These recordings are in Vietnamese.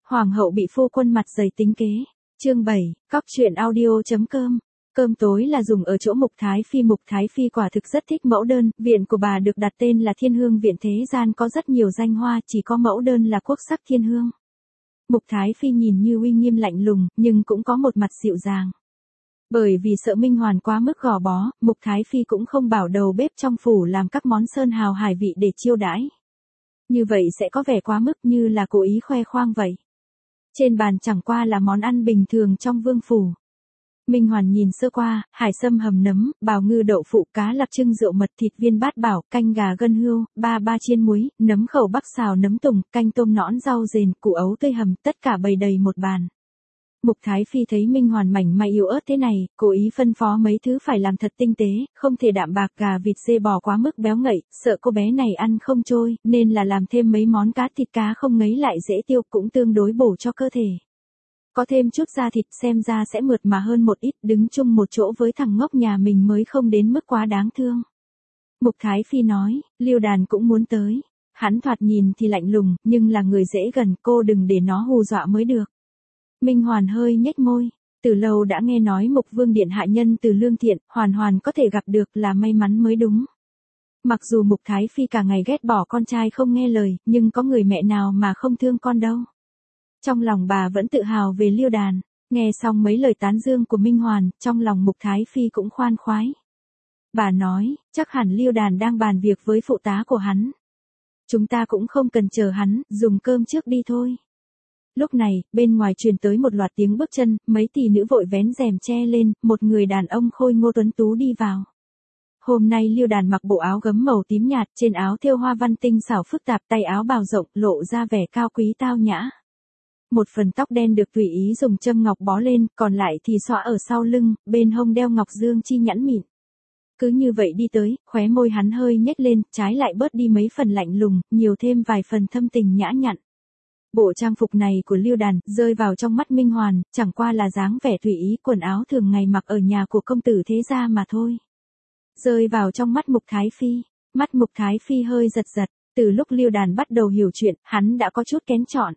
Hoàng hậu bị phu quân mặt dày tính kế. Chương 7, cóc truyện audio.com. Cơm tối là dùng ở chỗ Mục Thái Phi. Mục Thái Phi quả thực rất thích mẫu đơn, viện của bà được đặt tên là Thiên Hương Viện, thế gian có rất nhiều danh hoa, chỉ có mẫu đơn là quốc sắc thiên hương. Mục Thái Phi nhìn như uy nghiêm lạnh lùng, nhưng cũng có một mặt dịu dàng. Bởi vì sợ Minh Hoàn quá mức gò bó, Mục Thái Phi cũng không bảo đầu bếp trong phủ làm các món sơn hào hải vị để chiêu đãi. Như vậy sẽ có vẻ quá mức, như là cố ý khoe khoang vậy. Trên bàn chẳng qua là món ăn bình thường trong vương phủ. Minh Hoàn nhìn sơ qua, hải sâm hầm nấm, bào ngư đậu phụ, cá lạp trưng rượu mật, thịt viên bát bảo, canh gà gân hươu, ba chiên muối, nấm khẩu bắc xào nấm tùng, canh tôm nõn rau dền, củ ấu tươi hầm, tất cả bày đầy một bàn. Mục Thái Phi thấy Minh Hoàn mảnh mai yếu ớt thế này, cố ý phân phó mấy thứ phải làm thật tinh tế, không thể đạm bạc, gà vịt dê bò quá mức béo ngậy, sợ cô bé này ăn không trôi, nên là làm thêm mấy món cá thịt cá không ngấy lại dễ tiêu, cũng tương đối bổ cho cơ thể. Có thêm chút da thịt xem ra sẽ mượt mà hơn một ít, đứng chung một chỗ với thằng ngốc nhà mình mới không đến mức quá đáng thương. Mục Thái Phi nói, Liêu Đàn cũng muốn tới. Hắn thoạt nhìn thì lạnh lùng, nhưng là người dễ gần, cô đừng để nó hù dọa mới được. Minh Hoàn hơi nhếch môi, từ lâu đã nghe nói Mục Vương điện hạ nhân từ lương thiện, hoàn có thể gặp được là may mắn mới đúng. Mặc dù Mục Thái Phi cả ngày ghét bỏ con trai không nghe lời, nhưng có người mẹ nào mà không thương con đâu. Trong lòng bà vẫn tự hào về Liêu Đàn, nghe xong mấy lời tán dương của Minh Hoàn, trong lòng Mục Thái Phi cũng khoan khoái. Bà nói, chắc hẳn Liêu Đàn đang bàn việc với phụ tá của hắn. Chúng ta cũng không cần chờ hắn, dùng cơm trước đi thôi. Lúc này, bên ngoài truyền tới một loạt tiếng bước chân, mấy tỷ nữ vội vén rèm che lên, một người đàn ông khôi ngô tuấn tú đi vào. Hôm nay Liêu Đàn mặc bộ áo gấm màu tím nhạt, trên áo thêu hoa văn tinh xảo phức tạp, tay áo bào rộng, lộ ra vẻ cao quý tao nhã. Một phần tóc đen được tùy ý dùng châm ngọc bó lên, còn lại thì xõa ở sau lưng, bên hông đeo ngọc dương chi nhẵn mịn. Cứ như vậy đi tới, khóe môi hắn hơi nhếch lên, trái lại bớt đi mấy phần lạnh lùng, nhiều thêm vài phần thâm tình nhã nhặn. Bộ trang phục này của Liêu Đàn rơi vào trong mắt Minh Hoàn, chẳng qua là dáng vẻ tùy ý, quần áo thường ngày mặc ở nhà của công tử thế gia mà thôi. Rơi vào trong mắt Mục Thái Phi, mắt Mục Thái Phi hơi giật giật, từ lúc Liêu Đàn bắt đầu hiểu chuyện, hắn đã có chút kén chọn.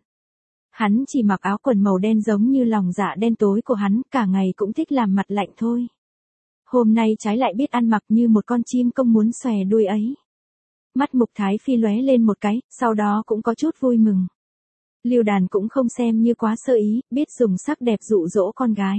Hắn chỉ mặc áo quần màu đen giống như lòng dạ đen tối của hắn, cả ngày cũng thích làm mặt lạnh thôi. Hôm nay trái lại biết ăn mặc như một con chim công muốn xòe đuôi ấy. Mắt Mục Thái Phi lóe lên một cái, sau đó cũng có chút vui mừng. Liêu Đàn cũng không xem như quá sơ ý, biết dùng sắc đẹp dụ dỗ con gái.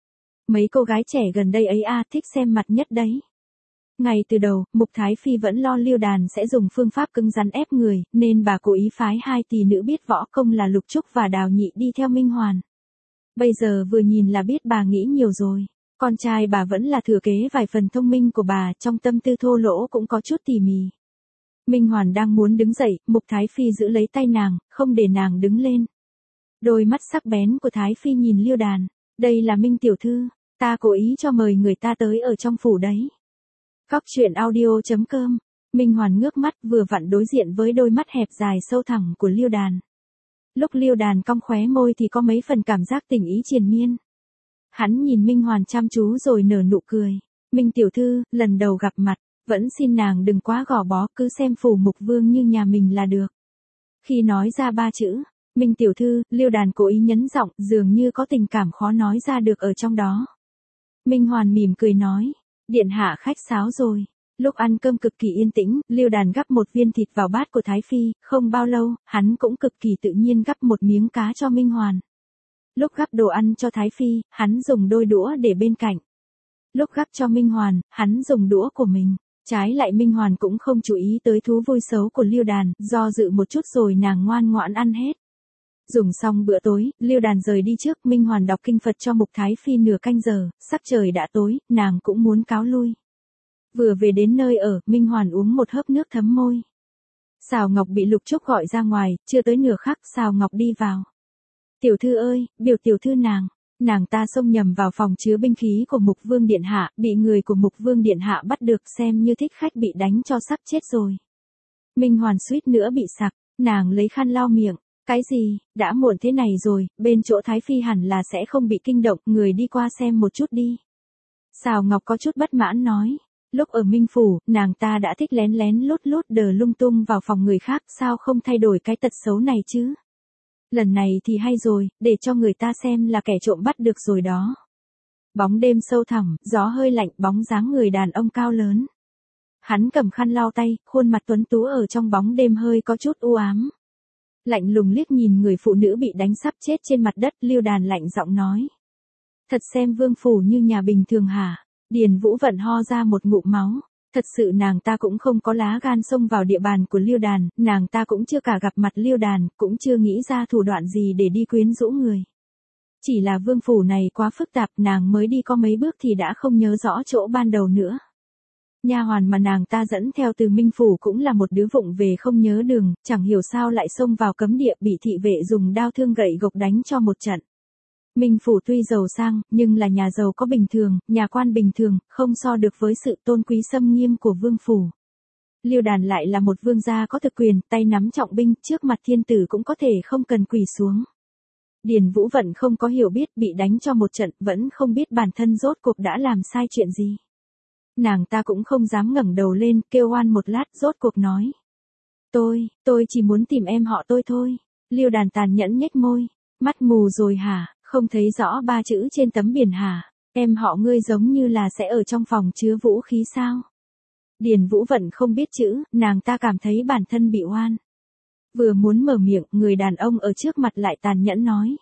Mấy cô gái trẻ gần đây ấy thích xem mặt nhất đấy. Ngay từ đầu, Mục Thái Phi vẫn lo Liêu Đàn sẽ dùng phương pháp cứng rắn ép người, nên bà cố ý phái hai tỷ nữ biết võ công là Lục Trúc và Đào Nhị đi theo Minh Hoàn. Bây giờ vừa nhìn là biết bà nghĩ nhiều rồi. Con trai bà vẫn là thừa kế vài phần thông minh của bà, trong tâm tư thô lỗ cũng có chút tỉ mỉ. Minh Hoàn đang muốn đứng dậy, Mục Thái Phi giữ lấy tay nàng, không để nàng đứng lên. Đôi mắt sắc bén của Thái Phi nhìn Liêu Đàn, đây là Minh tiểu thư, ta cố ý cho mời người ta tới ở trong phủ đấy. Cóc truyện audio.com. Minh Hoàn ngước mắt, vừa vặn đối diện với đôi mắt hẹp dài sâu thẳm của Liêu Đàn. Lúc Liêu Đàn cong khóe môi thì có mấy phần cảm giác tình ý triền miên. Hắn nhìn Minh Hoàn chăm chú rồi nở nụ cười. Minh tiểu thư, lần đầu gặp mặt, vẫn xin nàng đừng quá gò bó, cứ xem phủ Mục Vương như nhà mình là được. Khi nói ra ba chữ, Minh tiểu thư, Liêu Đàn cố ý nhấn giọng, dường như có tình cảm khó nói ra được ở trong đó. Minh Hoàn mỉm cười nói, điện hạ khách sáo rồi. Lúc ăn cơm cực kỳ yên tĩnh, Liêu Đàn gắp một viên thịt vào bát của Thái Phi, không bao lâu, hắn cũng cực kỳ tự nhiên gắp một miếng cá cho Minh Hoàn. Lúc gắp đồ ăn cho Thái Phi, hắn dùng đôi đũa để bên cạnh. Lúc gắp cho Minh Hoàn, hắn dùng đũa của mình. Trái lại Minh Hoàn cũng không chú ý tới thú vui xấu của Liêu Đàn, do dự một chút rồi nàng ngoan ngoãn ăn hết. Dùng xong bữa tối, Liêu Đàn rời đi trước, Minh Hoàn đọc kinh Phật cho Mục Thái Phi nửa canh giờ, sắc trời đã tối, nàng cũng muốn cáo lui. Vừa về đến nơi ở, Minh Hoàn uống một hớp nước thấm môi. Sào Ngọc bị Lục Trúc gọi ra ngoài, chưa tới nửa khắc, Sào Ngọc đi vào. Tiểu thư ơi, biểu tiểu thư nàng ta xông nhầm vào phòng chứa binh khí của Mục Vương điện hạ, bị người của Mục Vương điện hạ bắt được, xem như thích khách bị đánh cho sắp chết rồi. Minh Hoàn suýt nữa bị sặc, nàng lấy khăn lau miệng. Cái gì, đã muộn thế này rồi, bên chỗ Thái Phi hẳn là sẽ không bị kinh động, người đi qua xem một chút đi. Sào Ngọc có chút bất mãn nói, lúc ở Minh Phủ, nàng ta đã thích lén lén lút lút đờ lung tung vào phòng người khác, sao không thay đổi cái tật xấu này chứ? Lần này thì hay rồi, để cho người ta xem là kẻ trộm bắt được rồi đó. Bóng đêm sâu thẳm, gió hơi lạnh, bóng dáng người đàn ông cao lớn. Hắn cầm khăn lau tay, khuôn mặt tuấn tú ở trong bóng đêm hơi có chút u ám. Lạnh lùng liếc nhìn người phụ nữ bị đánh sắp chết trên mặt đất, Lưu Đàn lạnh giọng nói. Thật xem vương phủ như nhà bình thường hả? Điền Vũ Vận ho ra một ngụm máu. Thật sự nàng ta cũng không có lá gan xông vào địa bàn của Lưu Đàn, nàng ta cũng chưa cả gặp mặt Lưu Đàn, cũng chưa nghĩ ra thủ đoạn gì để đi quyến rũ người. Chỉ là vương phủ này quá phức tạp, nàng mới đi có mấy bước thì đã không nhớ rõ chỗ ban đầu nữa. Nha hoàn mà nàng ta dẫn theo từ Minh phủ cũng là một đứa vụng về không nhớ đường, chẳng hiểu sao lại xông vào cấm địa, bị thị vệ dùng đao thương gậy gộc đánh cho một trận. Minh phủ tuy giàu sang, nhưng là nhà giàu có bình thường, nhà quan bình thường, không so được với sự tôn quý xâm nghiêm của vương phủ. Lưu Đàn lại là một vương gia có thực quyền, tay nắm trọng binh, trước mặt thiên tử cũng có thể không cần quỳ xuống. Điền Vũ Vận không có hiểu biết, bị đánh cho một trận, vẫn không biết bản thân rốt cuộc đã làm sai chuyện gì. Nàng ta cũng không dám ngẩng đầu lên, kêu oan một lát, rốt cuộc nói. Tôi chỉ muốn tìm em họ tôi thôi. Lưu Đàn tàn nhẫn nhếch môi. Mắt mù rồi hả, không thấy rõ ba chữ trên tấm biển hả? Em họ ngươi giống như là sẽ ở trong phòng chứa vũ khí sao? Điền Vũ Vận không biết chữ, nàng ta cảm thấy bản thân bị oan. Vừa muốn mở miệng, người đàn ông ở trước mặt lại tàn nhẫn nói.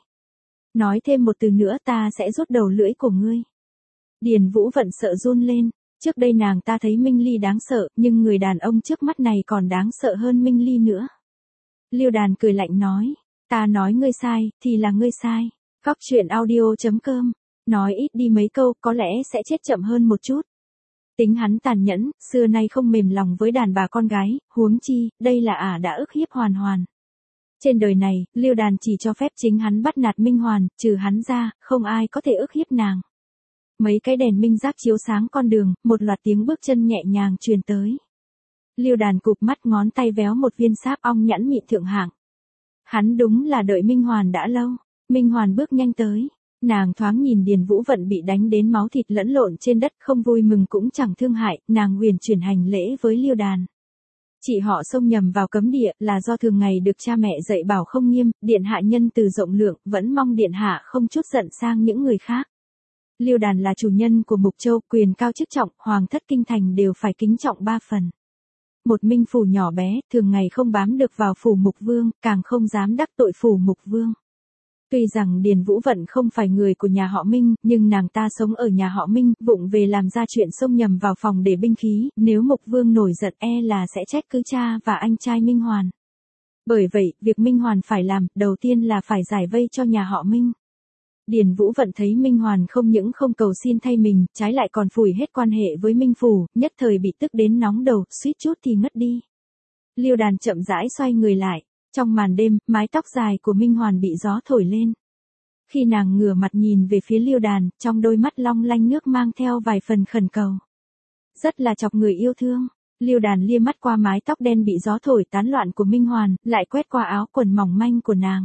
Nói thêm một từ nữa ta sẽ rút đầu lưỡi của ngươi. Điền Vũ Vận sợ run lên. Trước đây nàng ta thấy Minh Ly đáng sợ, nhưng người đàn ông trước mắt này còn đáng sợ hơn Minh Ly nữa. Lưu Đàn cười lạnh nói, ta nói ngươi sai, thì là ngươi sai. Cóc truyện audio.com, nói ít đi mấy câu, có lẽ sẽ chết chậm hơn một chút. Tính hắn tàn nhẫn, xưa nay không mềm lòng với đàn bà con gái, huống chi, đây là đã ức hiếp Hoàn Hoàn. Trên đời này, Lưu Đàn chỉ cho phép chính hắn bắt nạt Minh Hoàn, trừ hắn ra, không ai có thể ức hiếp nàng. Mấy cái đèn minh giác chiếu sáng con đường, một loạt tiếng bước chân nhẹ nhàng truyền tới. Lưu Đàn cụp mắt, ngón tay véo một viên sáp ong nhẵn mịn thượng hạng. Hắn đúng là đợi Minh Hoàn đã lâu. Minh Hoàn bước nhanh tới. Nàng thoáng nhìn Điền Vũ Vận bị đánh đến máu thịt lẫn lộn trên đất, không vui mừng cũng chẳng thương hại, nàng huyền chuyển hành lễ với Lưu Đàn. Chị họ xông nhầm vào cấm địa là do thường ngày được cha mẹ dạy bảo không nghiêm, điện hạ nhân từ rộng lượng, vẫn mong điện hạ không chút giận sang những người khác. Lưu Đàn là chủ nhân của Mục Châu, quyền cao chức trọng, hoàng thất kinh thành đều phải kính trọng 3 phần. Một Minh phủ nhỏ bé, thường ngày không bám được vào phủ Mục Vương, càng không dám đắc tội phủ Mục Vương. Tuy rằng Điền Vũ Vận không phải người của nhà họ Minh, nhưng nàng ta sống ở nhà họ Minh, vụng về làm ra chuyện xông nhầm vào phòng để binh khí, nếu Mục Vương nổi giận là sẽ trách cứ cha và anh trai Minh Hoàn. Bởi vậy, việc Minh Hoàn phải làm, đầu tiên là phải giải vây cho nhà họ Minh. Điền Vũ Vận thấy Minh Hoàn không những không cầu xin thay mình, trái lại còn phủi hết quan hệ với Minh phủ, nhất thời bị tức đến nóng đầu, suýt chút thì ngất đi. Lưu Đàn chậm rãi xoay người lại. Trong màn đêm, mái tóc dài của Minh Hoàn bị gió thổi lên. Khi nàng ngửa mặt nhìn về phía Lưu Đàn, trong đôi mắt long lanh nước mang theo vài phần khẩn cầu. Rất là chọc người yêu thương. Lưu Đàn lia mắt qua mái tóc đen bị gió thổi tán loạn của Minh Hoàn, lại quét qua áo quần mỏng manh của nàng.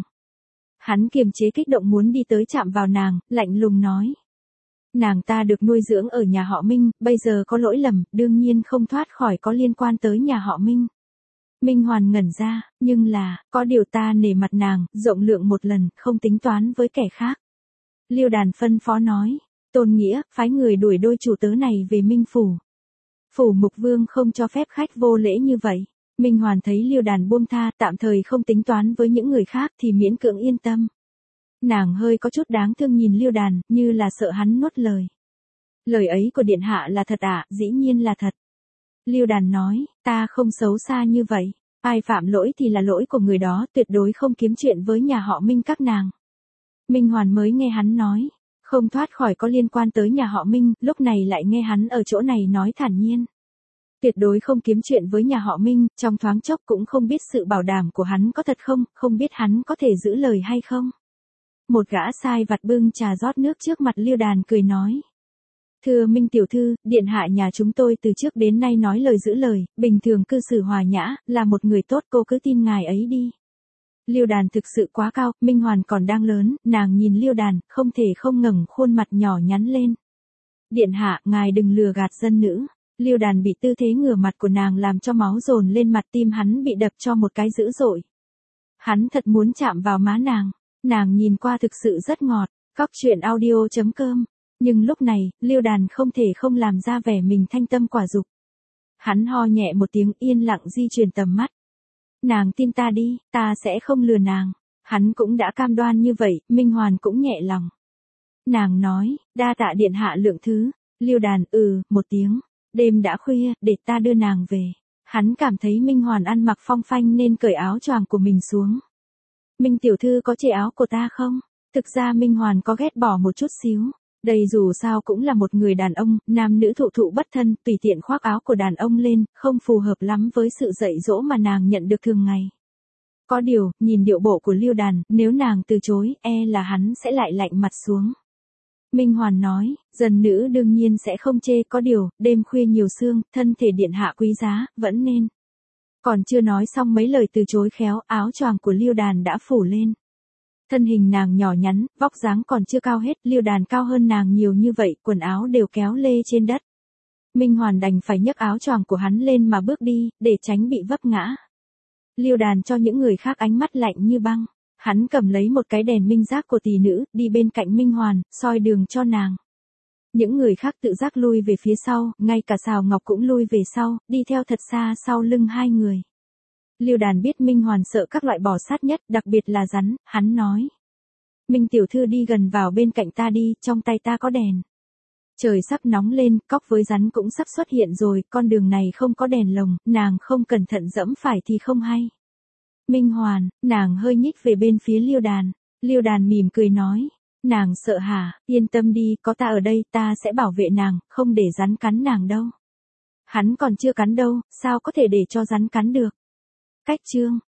Hắn kiềm chế kích động muốn đi tới chạm vào nàng, lạnh lùng nói. Nàng ta được nuôi dưỡng ở nhà họ Minh, bây giờ có lỗi lầm, đương nhiên không thoát khỏi có liên quan tới nhà họ Minh. Minh Hoàn ngẩn ra, nhưng là, có điều ta nể mặt nàng, rộng lượng một lần, không tính toán với kẻ khác. Lưu Đàn phân phó nói, Tôn Nghĩa, phái người đuổi đôi chủ tớ này về Minh phủ. Phủ Mục Vương không cho phép khách vô lễ như vậy. Minh Hoàn thấy Lưu Đàn buông tha, tạm thời không tính toán với những người khác thì miễn cưỡng yên tâm. Nàng hơi có chút đáng thương nhìn Lưu Đàn, như là sợ hắn nuốt lời. Lời ấy của điện hạ là thật dĩ nhiên là thật. Lưu Đàn nói, ta không xấu xa như vậy. Ai phạm lỗi thì là lỗi của người đó, tuyệt đối không kiếm chuyện với nhà họ Minh các nàng. Minh Hoàn mới nghe hắn nói, không thoát khỏi có liên quan tới nhà họ Minh, lúc này lại nghe hắn ở chỗ này nói thản nhiên. Tuyệt đối không kiếm chuyện với nhà họ Minh, trong thoáng chốc cũng không biết sự bảo đảm của hắn có thật không, không biết hắn có thể giữ lời hay không. Một gã sai vặt bưng trà rót nước trước mặt Lưu Đàn cười nói. Thưa Minh tiểu thư, điện hạ nhà chúng tôi từ trước đến nay nói lời giữ lời, bình thường cư xử hòa nhã, là một người tốt, cô cứ tin ngài ấy đi. Lưu Đàn thực sự quá cao, Minh Hoàn còn đang lớn, nàng nhìn Lưu Đàn, không thể không ngẩng khuôn mặt nhỏ nhắn lên. Điện hạ, ngài đừng lừa gạt dân nữ. Lưu Đàn bị tư thế ngửa mặt của nàng làm cho máu dồn lên mặt, tim hắn bị đập cho một cái dữ dội. Hắn thật muốn chạm vào má nàng nhìn qua thực sự rất ngọt. Cóc truyện audio.com. Nhưng lúc này, Liêu Đàn không thể không làm ra vẻ mình thanh tâm quả dục. Hắn ho nhẹ một tiếng yên lặng di chuyển tầm mắt. Nàng tin ta đi, ta sẽ không lừa nàng. Hắn cũng đã cam đoan như vậy, Minh Hoàn cũng nhẹ lòng. Nàng nói, đa tạ điện hạ lượng thứ. Liêu Đàn một tiếng. Đêm đã khuya, để ta đưa nàng về. Hắn cảm thấy Minh Hoàn ăn mặc phong phanh nên cởi áo choàng của mình xuống. Minh tiểu thư có chê áo của ta không? Thực ra Minh Hoàn có ghét bỏ một chút xíu. Đây dù sao cũng là một người đàn ông, nam nữ thụ thụ bất thân, tùy tiện khoác áo của đàn ông lên, không phù hợp lắm với sự dạy dỗ mà nàng nhận được thường ngày. Có điều, nhìn điệu bộ của Liêu Đàn, nếu nàng từ chối, là hắn sẽ lại lạnh mặt xuống. Minh Hoàn nói, dân nữ đương nhiên sẽ không chê, có điều, đêm khuya nhiều sương, thân thể điện hạ quý giá, vẫn nên. Còn chưa nói xong mấy lời từ chối khéo, áo choàng của Liêu Đàn đã phủ lên. Thân hình nàng nhỏ nhắn, vóc dáng còn chưa cao hết, Liêu Đàn cao hơn nàng nhiều như vậy, quần áo đều kéo lê trên đất. Minh Hoàn đành phải nhấc áo choàng của hắn lên mà bước đi, để tránh bị vấp ngã. Liêu Đàn cho những người khác ánh mắt lạnh như băng. Hắn cầm lấy một cái đèn minh giác của tỷ nữ, đi bên cạnh Minh Hoàn, soi đường cho nàng. Những người khác tự giác lui về phía sau, ngay cả Sào Ngọc cũng lui về sau, đi theo thật xa sau lưng hai người. Liêu Đàn biết Minh Hoàn sợ các loại bò sát nhất, đặc biệt là rắn, hắn nói. Minh tiểu thư đi gần vào bên cạnh ta đi, trong tay ta có đèn. Trời sắp nóng lên, cóc với rắn cũng sắp xuất hiện rồi, con đường này không có đèn lồng, nàng không cẩn thận dẫm phải thì không hay. Minh Hoàn, nàng hơi nhích về bên phía Liêu Đàn. Liêu Đàn mỉm cười nói. Nàng sợ hả, yên tâm đi, có ta ở đây, ta sẽ bảo vệ nàng, không để rắn cắn nàng đâu. Hắn còn chưa cắn đâu, sao có thể để cho rắn cắn được. Cách chương